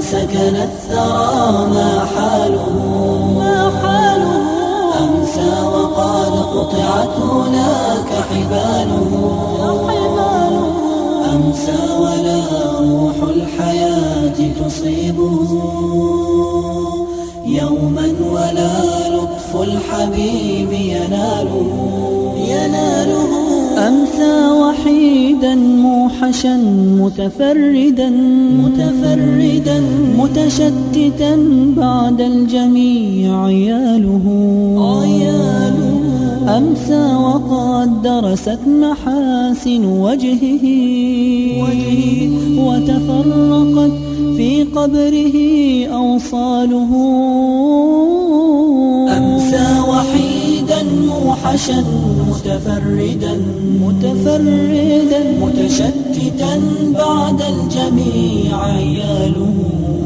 سكن الثرى ما حاله أمسى وقد قطعت هناك حباله أمسى ولا روح الحياة تصيبه يوما ولا لطف الحبيب يناله أمسى وحيدا موحشا متفردا متشتتا بعد الجميع عياله أمسى وقد درست محاسن وجهه وتفرقت في قبره أوصاله أمسى وحيدا موحشا متفردا متشتتا بعد الجميع عياله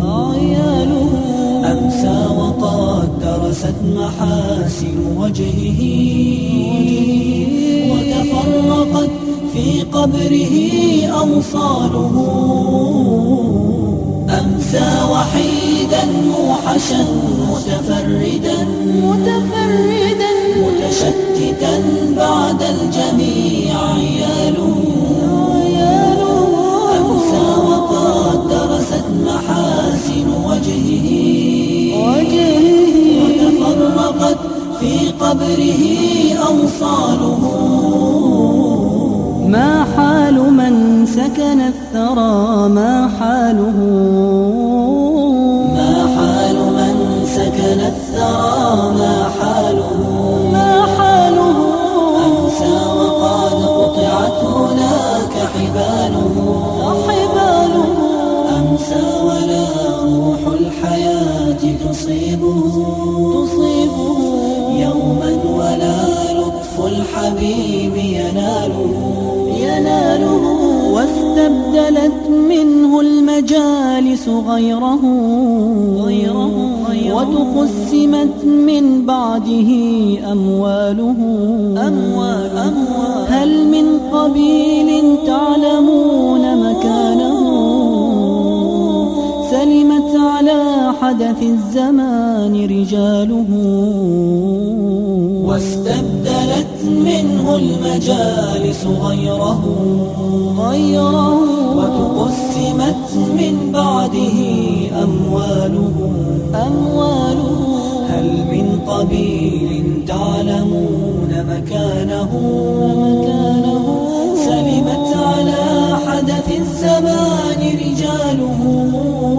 أمسى وقد درست محاسن وجهه وتفرقت في قبره أوصاله أمسى وحيدا موحشا متفردا متشتتا بعد الجميع عياله أمسى وقد درست محاسن وجهه وتفرقت في قبره أوصاله ما حال من سكن الثرى ما حاله سكن الثرى ما حاله أمسى وقد قطعت هناك حباله أمسى ولا روح الحياة تصيبه يوما ولا لطف الحبيب يناله واستبدلت منه المجالس غيره وتقسمت من بعده أمواله هل من قبيل تعلمون مكانه سلمت على حدث الزمان رجاله واستبدلت منه المجالس غيره وتقسمت من بعده أمواله هل من قبيل تعلمون مكانه سلمت على حدث الزمان رجاله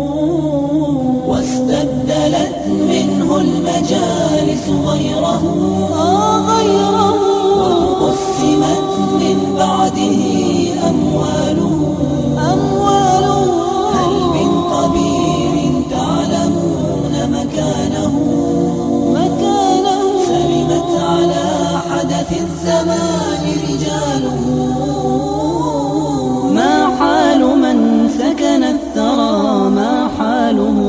واستبدلت منه المجالس غيره وتقسمت من بعده أمواله هل من قبيل تعلمون مكانه سلمت على حدث الزمان رجاله ما حال من سكن الثرى ما حاله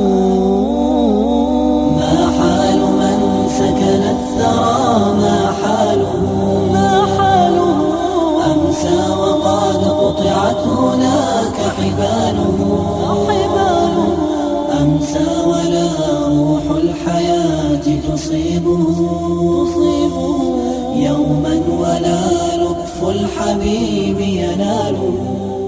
سكن الثرى ما حاله أمسى وقد قطعت هناك حباله أمسى ولا روح الحياة تصيبه يوما ولا لطف الحبيب يناله